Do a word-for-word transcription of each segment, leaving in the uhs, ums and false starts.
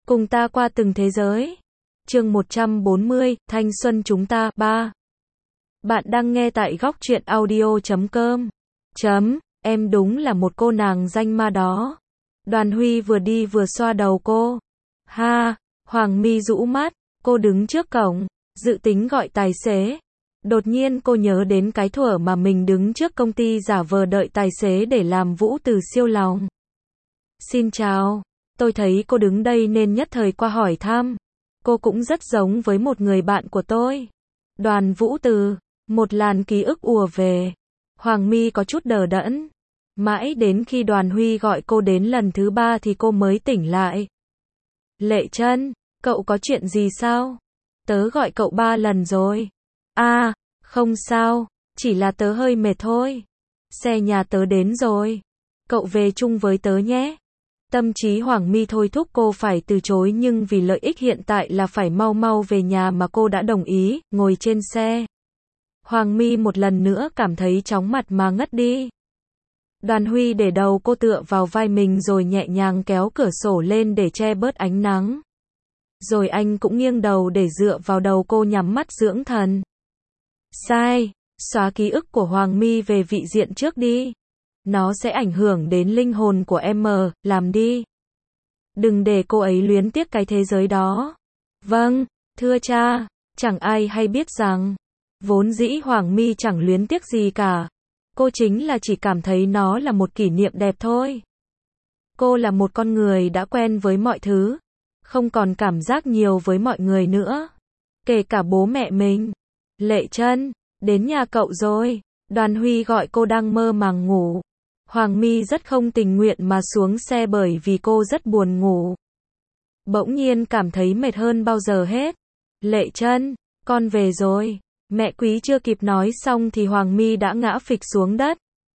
Cùng ta qua từng thế giới. Chương một trăm bốn mươi, Thanh xuân chúng ta, ba. Bạn đang nghe tại góc truyện audio chấm com. Chấm, em đúng là một cô nàng danh ma đó. Đoàn Huy vừa đi vừa xoa đầu cô. Ha, Hoàng My rũ mắt, cô đứng trước cổng, dự tính gọi tài xế. Đột nhiên cô nhớ đến cái thuở mà mình đứng trước công ty giả vờ đợi tài xế để làm Vũ Từ siêu lòng. Xin chào, tôi thấy cô đứng đây nên nhất thời qua hỏi thăm. Cô cũng rất giống với một người bạn của tôi. Đoàn Vũ Từ, một làn ký ức ùa về. Hoàng My có chút đờ đẫn. Mãi đến khi Đoàn Huy gọi cô đến lần thứ ba thì cô mới tỉnh lại. Lệ Trân, cậu có chuyện gì sao? Tớ gọi cậu ba lần rồi. À, không sao, chỉ là tớ hơi mệt thôi. Xe nhà tớ đến rồi. Cậu về chung với tớ nhé. Tâm trí Hoàng My thôi thúc cô phải từ chối, nhưng vì lợi ích hiện tại là phải mau mau về nhà mà cô đã đồng ý, ngồi trên xe. Hoàng My một lần nữa cảm thấy chóng mặt mà ngất đi. Đoàn Huy để đầu cô tựa vào vai mình rồi nhẹ nhàng kéo cửa sổ lên để che bớt ánh nắng. Rồi anh cũng nghiêng đầu để dựa vào đầu cô nhắm mắt dưỡng thần. Sai, xóa ký ức của Hoàng My về vị diện trước đi. Nó sẽ ảnh hưởng đến linh hồn của em mờ, làm đi. Đừng để cô ấy luyến tiếc cái thế giới đó. Vâng, thưa cha, chẳng ai hay biết rằng, vốn dĩ Hoàng My chẳng luyến tiếc gì cả. Cô chính là chỉ cảm thấy nó là một kỷ niệm đẹp thôi. Cô là một con người đã quen với mọi thứ, không còn cảm giác nhiều với mọi người nữa, kể cả bố mẹ mình. Lệ Trân, đến nhà cậu rồi. Đoàn Huy gọi cô đang mơ màng ngủ. Hoàng My rất không tình nguyện mà xuống xe bởi vì cô rất buồn ngủ. Bỗng nhiên cảm thấy mệt hơn bao giờ hết. Lệ Trân, con về rồi. Mẹ Quý chưa kịp nói xong thì Hoàng My đã ngã phịch xuống đất.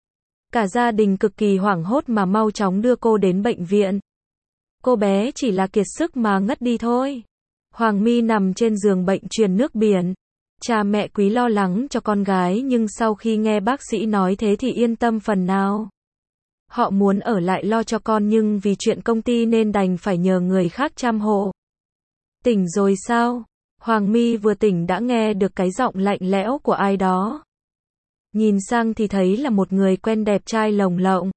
Cả gia đình cực kỳ hoảng hốt mà mau chóng đưa cô đến bệnh viện. Cô bé chỉ là kiệt sức mà ngất đi thôi. Hoàng My nằm trên giường bệnh truyền nước biển. Cha mẹ Quý lo lắng cho con gái, nhưng sau khi nghe bác sĩ nói thế thì yên tâm phần nào. Họ muốn ở lại lo cho con nhưng vì chuyện công ty nên đành phải nhờ người khác chăm hộ. Tỉnh rồi sao? Hoàng My vừa tỉnh đã nghe được cái giọng lạnh lẽo của ai đó. Nhìn sang thì thấy là một người quen, đẹp trai lồng lộng.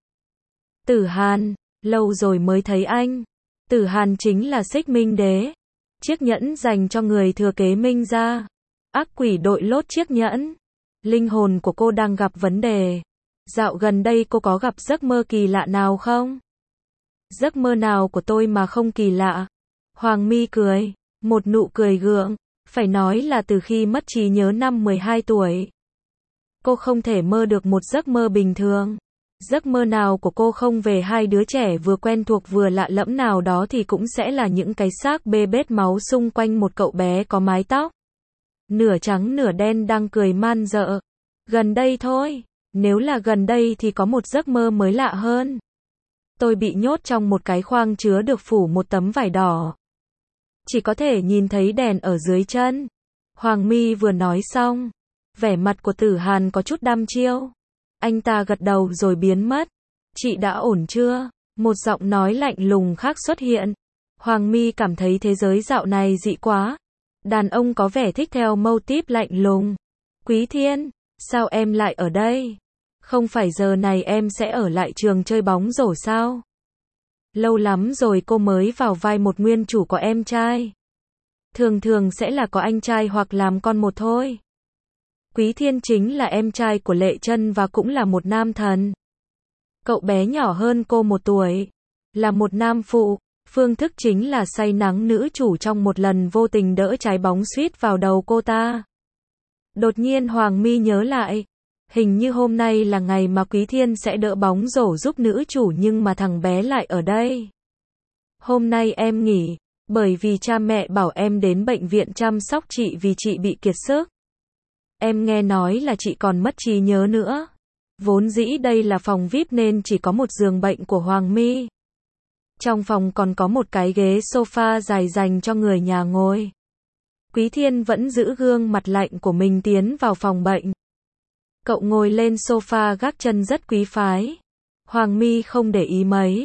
Tử Hàn, lâu rồi mới thấy anh. Tử Hàn chính là Xích Minh Đế, chiếc nhẫn dành cho người thừa kế Minh gia. Ác quỷ đội lốt chiếc nhẫn. Linh hồn của cô đang gặp vấn đề. Dạo gần đây cô có gặp giấc mơ kỳ lạ nào không? Giấc mơ nào của tôi mà không kỳ lạ? Hoàng My cười, một nụ cười gượng. Phải nói là từ khi mất trí nhớ năm mười hai tuổi, cô không thể mơ được một giấc mơ bình thường. Giấc mơ nào của cô không về hai đứa trẻ vừa quen thuộc vừa lạ lẫm nào đó thì cũng sẽ là những cái xác bê bết máu xung quanh một cậu bé có mái tóc nửa trắng nửa đen đang cười man dợ. Gần đây thôi, nếu là gần đây thì có một giấc mơ mới lạ hơn. Tôi bị nhốt trong một cái khoang chứa được phủ một tấm vải đỏ. Chỉ có thể nhìn thấy đèn ở dưới chân. Hoàng My vừa nói xong, vẻ mặt của Tử Hàn có chút đăm chiêu. Anh ta gật đầu rồi biến mất. Chị đã ổn chưa? Một giọng nói lạnh lùng khác xuất hiện. Hoàng My cảm thấy thế giới dạo này dị quá. Đàn ông có vẻ thích theo mâu típ lạnh lùng. Quý Thiên, sao em lại ở đây? Không phải giờ này em sẽ ở lại trường chơi bóng rổ sao? Lâu lắm rồi cô mới vào vai một nguyên chủ có em trai. Thường thường sẽ là có anh trai hoặc làm con một thôi. Quý Thiên chính là em trai của Lệ Trân và cũng là một nam thần. Cậu bé nhỏ hơn cô một tuổi. Là một nam phụ. Phương thức chính là say nắng nữ chủ trong một lần vô tình đỡ trái bóng suýt vào đầu cô ta. Đột nhiên Hoàng My nhớ lại. Hình như hôm nay là ngày mà Quý Thiên sẽ đỡ bóng rổ giúp nữ chủ, nhưng mà thằng bé lại ở đây. Hôm nay em nghỉ, bởi vì cha mẹ bảo em đến bệnh viện chăm sóc chị vì chị bị kiệt sức. Em nghe nói là chị còn mất trí nhớ nữa. Vốn dĩ đây là phòng vi ai pi nên chỉ có một giường bệnh của Hoàng My. Trong phòng còn có một cái ghế sofa dài dành cho người nhà ngồi. Quý Thiên vẫn giữ gương mặt lạnh của mình tiến vào phòng bệnh. Cậu ngồi lên sofa gác chân rất quý phái. Hoàng My không để ý mấy.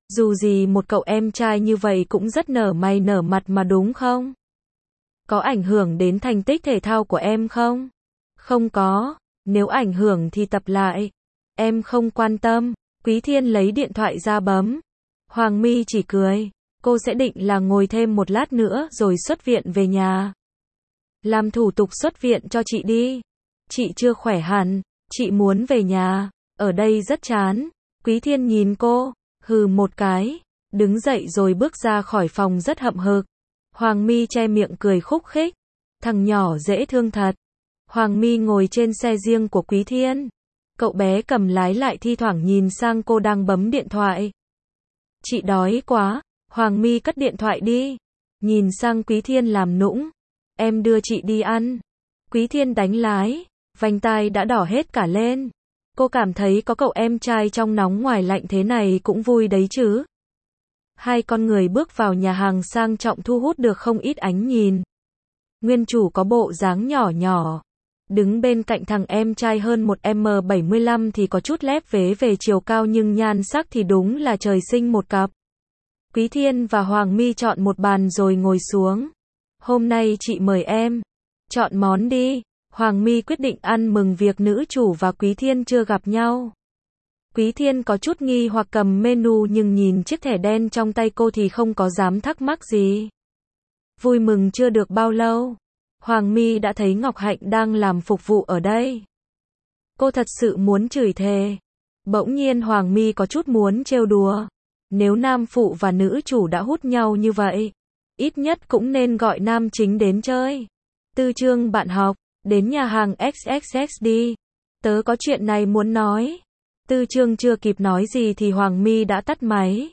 Dù gì một cậu em trai như vậy cũng rất nở mày nở mặt mà đúng không? Có ảnh hưởng đến thành tích thể thao của em không? Không có, nếu ảnh hưởng thì tập lại. Em không quan tâm. Quý Thiên lấy điện thoại ra bấm. Hoàng My chỉ cười. Cô sẽ định là ngồi thêm một lát nữa rồi xuất viện về nhà. Làm thủ tục xuất viện cho chị đi. Chị chưa khỏe hẳn, chị muốn về nhà, ở đây rất chán. Quý Thiên nhìn cô, hừ một cái, đứng dậy rồi bước ra khỏi phòng rất hậm hực. Hoàng My che miệng cười khúc khích. Thằng nhỏ dễ thương thật. Hoàng My ngồi trên xe riêng của Quý Thiên. Cậu bé cầm lái lại thi thoảng nhìn sang cô đang bấm điện thoại. Chị đói quá. Hoàng My cất điện thoại đi. Nhìn sang Quý Thiên làm nũng. Em đưa chị đi ăn. Quý Thiên đánh lái. Vành tai đã đỏ hết cả lên. Cô cảm thấy có cậu em trai trong nóng ngoài lạnh thế này cũng vui đấy chứ. Hai con người bước vào nhà hàng sang trọng thu hút được không ít ánh nhìn. Nguyên chủ có bộ dáng nhỏ nhỏ. Đứng bên cạnh thằng em trai hơn một mét bảy mươi lăm thì có chút lép vế về chiều cao nhưng nhan sắc thì đúng là trời sinh một cặp. Quý Thiên và Hoàng My chọn một bàn rồi ngồi xuống. Hôm nay chị mời em. Chọn món đi. Hoàng My quyết định ăn mừng việc nữ chủ và Quý Thiên chưa gặp nhau. Quý Thiên có chút nghi hoặc cầm menu nhưng nhìn chiếc thẻ đen trong tay cô thì không có dám thắc mắc gì. Vui mừng chưa được bao lâu, Hoàng My đã thấy Ngọc Hạnh đang làm phục vụ ở đây. Cô thật sự muốn chửi thề. Bỗng nhiên Hoàng My có chút muốn trêu đùa. Nếu nam phụ và nữ chủ đã hút nhau như vậy, ít nhất cũng nên gọi nam chính đến chơi. Tư Chương bạn học, đến nhà hàng ích ích ích đi. Tớ có chuyện này muốn nói. Tư Chương chưa kịp nói gì thì Hoàng My đã tắt máy.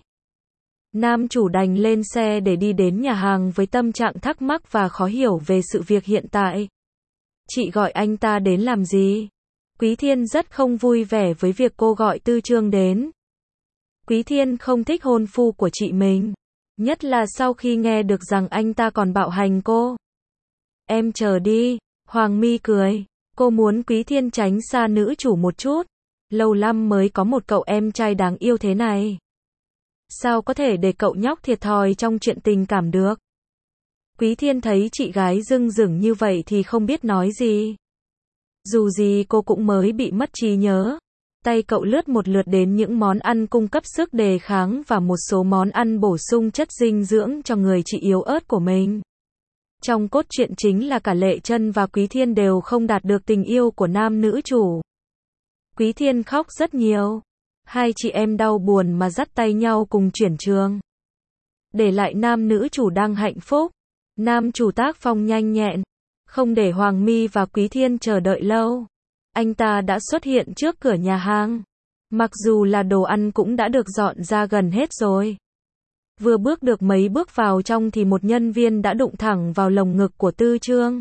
Nam chủ đành lên xe để đi đến nhà hàng với tâm trạng thắc mắc và khó hiểu về sự việc hiện tại. Chị gọi anh ta đến làm gì? Quý Thiên rất không vui vẻ với việc cô gọi Tư Chương đến. Quý Thiên không thích hôn phu của chị mình, nhất là sau khi nghe được rằng anh ta còn bạo hành cô. Em chờ đi, Hoàng My cười. Cô muốn Quý Thiên tránh xa nữ chủ một chút. Lâu lắm mới có một cậu em trai đáng yêu thế này. Sao có thể để cậu nhóc thiệt thòi trong chuyện tình cảm được? Quý Thiên thấy chị gái dưng dửng như vậy thì không biết nói gì. Dù gì cô cũng mới bị mất trí nhớ. Tay cậu lướt một lượt đến những món ăn cung cấp sức đề kháng và một số món ăn bổ sung chất dinh dưỡng cho người chị yếu ớt của mình. Trong cốt truyện chính là cả Lệ Chân và Quý Thiên đều không đạt được tình yêu của nam nữ chủ. Quý Thiên khóc rất nhiều. Hai chị em đau buồn mà dắt tay nhau cùng chuyển trường. Để lại nam nữ chủ đang hạnh phúc. Nam chủ tác phong nhanh nhẹn. Không để Hoàng My và Quý Thiên chờ đợi lâu. Anh ta đã xuất hiện trước cửa nhà hàng. Mặc dù là đồ ăn cũng đã được dọn ra gần hết rồi. Vừa bước được mấy bước vào trong thì một nhân viên đã đụng thẳng vào lồng ngực của Tư Chương.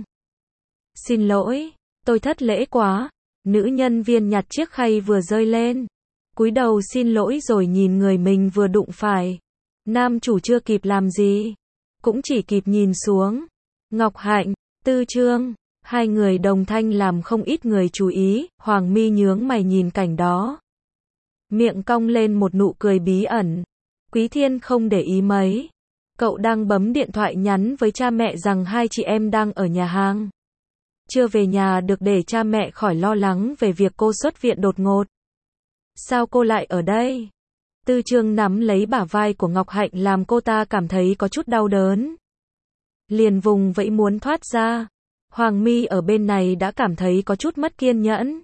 Xin lỗi, tôi thất lễ quá. Nữ nhân viên nhặt chiếc khay vừa rơi lên. Cúi đầu xin lỗi rồi nhìn người mình vừa đụng phải. Nam chủ chưa kịp làm gì, cũng chỉ kịp nhìn xuống. Ngọc Hạnh, Tư Chương, hai người đồng thanh làm không ít người chú ý. Hoàng My nhướng mày nhìn cảnh đó. Miệng cong lên một nụ cười bí ẩn. Quý Thiên không để ý mấy. Cậu đang bấm điện thoại nhắn với cha mẹ rằng hai chị em đang ở nhà hàng. Chưa về nhà được để cha mẹ khỏi lo lắng về việc cô xuất viện đột ngột. Sao cô lại ở đây? Tư Chương nắm lấy bả vai của Ngọc Hạnh làm cô ta cảm thấy có chút đau đớn. Liền vùng vẫy muốn thoát ra. Hoàng My ở bên này đã cảm thấy có chút mất kiên nhẫn.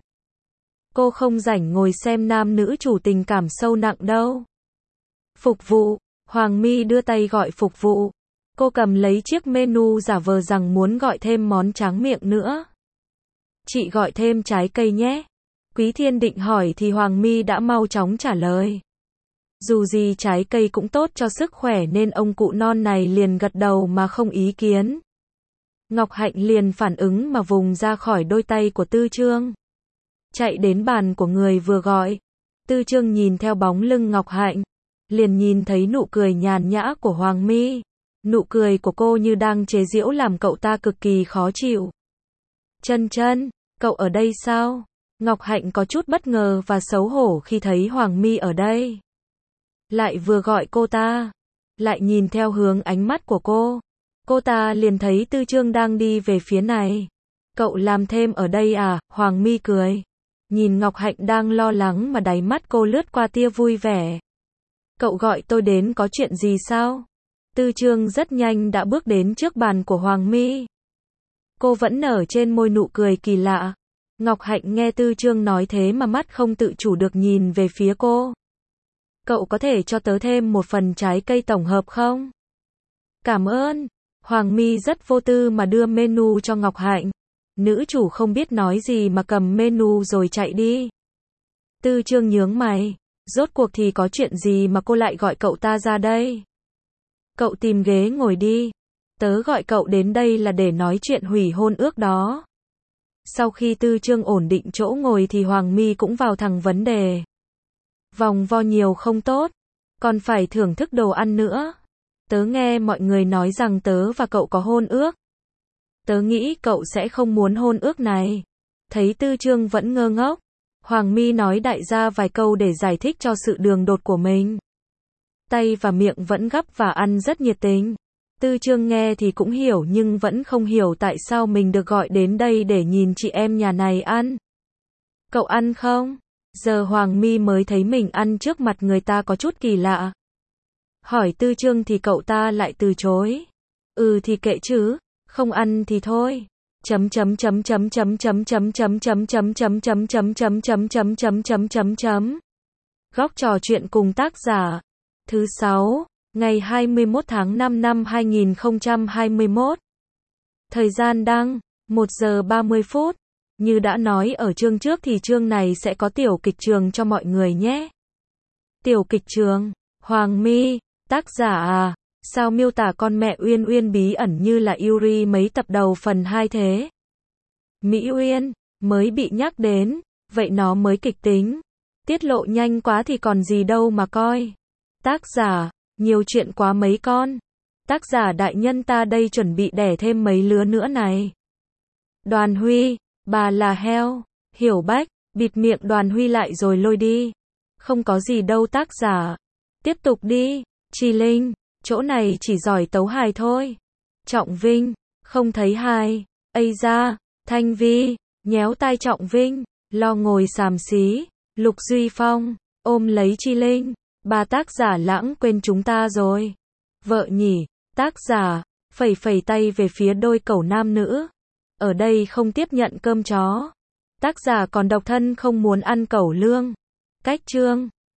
Cô không rảnh ngồi xem nam nữ chủ tình cảm sâu nặng đâu. Phục vụ. Hoàng My đưa tay gọi phục vụ. Cô cầm lấy chiếc menu giả vờ rằng muốn gọi thêm món tráng miệng nữa. Chị gọi thêm trái cây nhé. Quý Thiên định hỏi thì Hoàng My đã mau chóng trả lời. Dù gì trái cây cũng tốt cho sức khỏe nên ông cụ non này liền gật đầu mà không ý kiến. Ngọc Hạnh liền phản ứng mà vùng ra khỏi đôi tay của Tư Chương. Chạy đến bàn của người vừa gọi. Tư Chương nhìn theo bóng lưng Ngọc Hạnh. Liền nhìn thấy nụ cười nhàn nhã của Hoàng My. Nụ cười của cô như đang chế giễu làm cậu ta cực kỳ khó chịu. Chân Chân, cậu ở đây sao? Ngọc Hạnh có chút bất ngờ và xấu hổ khi thấy Hoàng My ở đây. lại vừa gọi cô ta, lại nhìn theo hướng ánh mắt của cô. Cô ta liền thấy Tư Chương đang đi về phía này. Cậu làm thêm ở đây à? Hoàng My cười. Nhìn Ngọc Hạnh đang lo lắng mà đáy mắt cô lướt qua tia vui vẻ. Cậu gọi tôi đến có chuyện gì sao? Tư Chương rất nhanh đã bước đến trước bàn của Hoàng My. Cô vẫn nở trên môi nụ cười kỳ lạ. Ngọc Hạnh nghe Tư Chương nói thế mà mắt không tự chủ được nhìn về phía cô. Cậu có thể cho tớ thêm một phần trái cây tổng hợp không? Cảm ơn. Hoàng My rất vô tư mà đưa menu cho Ngọc Hạnh. Nữ chủ không biết nói gì mà cầm menu rồi chạy đi. Tư Chương nhướng mày. Rốt cuộc thì có chuyện gì mà cô lại gọi cậu ta ra đây? Cậu tìm ghế ngồi đi. Tớ gọi cậu đến đây là để nói chuyện hủy hôn ước đó. Sau khi Tư Chương ổn định chỗ ngồi thì Hoàng My cũng vào thẳng vấn đề. Vòng vo nhiều không tốt, còn phải thưởng thức đồ ăn nữa. Tớ nghe mọi người nói rằng tớ và cậu có hôn ước. Tớ nghĩ cậu sẽ không muốn hôn ước này. Thấy Tư Chương vẫn ngơ ngốc, Hoàng My nói đại gia vài câu để giải thích cho sự đường đột của mình. Tay và miệng vẫn gắp và ăn rất nhiệt tình. Tư Chương nghe thì cũng hiểu nhưng vẫn không hiểu tại sao mình được gọi đến đây để nhìn chị em nhà này ăn. Cậu ăn không? Giờ Hoàng My mới thấy mình ăn trước mặt người ta có chút kỳ lạ. Hỏi Tư Chương thì cậu ta lại từ chối. Ừ thì kệ chứ, không ăn thì thôi. Chấm chấm chấm chấm chấm chấm chấm chấm chấm chấm chấm chấm chấm chấm chấm chấm chấm chấm chấm chấm. Góc trò chuyện cùng tác giả. Thứ sáu, ngày hai mươi mốt tháng năm năm hai nghìn không trăm hai mươi mốt. Thời gian đăng, một giờ ba mươi phút. Như đã nói ở chương trước thì chương này sẽ có tiểu kịch trường cho mọi người nhé. Tiểu kịch trường, Hoàng My, tác giả à, sao miêu tả con mẹ Uyên Uyên bí ẩn như là Yuri mấy tập đầu phần hai thế? Mỹ Uyên, mới bị nhắc đến, vậy nó mới kịch tính. Tiết lộ nhanh quá thì còn gì đâu mà coi. Tác giả, nhiều chuyện quá mấy con. Tác giả đại nhân ta đây chuẩn bị đẻ thêm mấy lứa nữa này. Đoàn Huy, bà là heo. Hiểu Bách, bịt miệng Đoàn Huy lại rồi lôi đi. Không có gì đâu tác giả. Tiếp tục đi. Chi Linh, chỗ này chỉ giỏi tấu hài thôi. Trọng Vinh, không thấy hài. Ây da, Thanh Vi, nhéo tai Trọng Vinh, lo ngồi xàm xí. Lục Duy Phong, ôm lấy Chi Linh. Bà tác giả lãng quên chúng ta rồi. Vợ nhỉ, tác giả, phẩy phẩy tay về phía đôi cẩu nam nữ. Ở đây không tiếp nhận cơm chó. Tác giả còn độc thân không muốn ăn cẩu lương. Cách chương.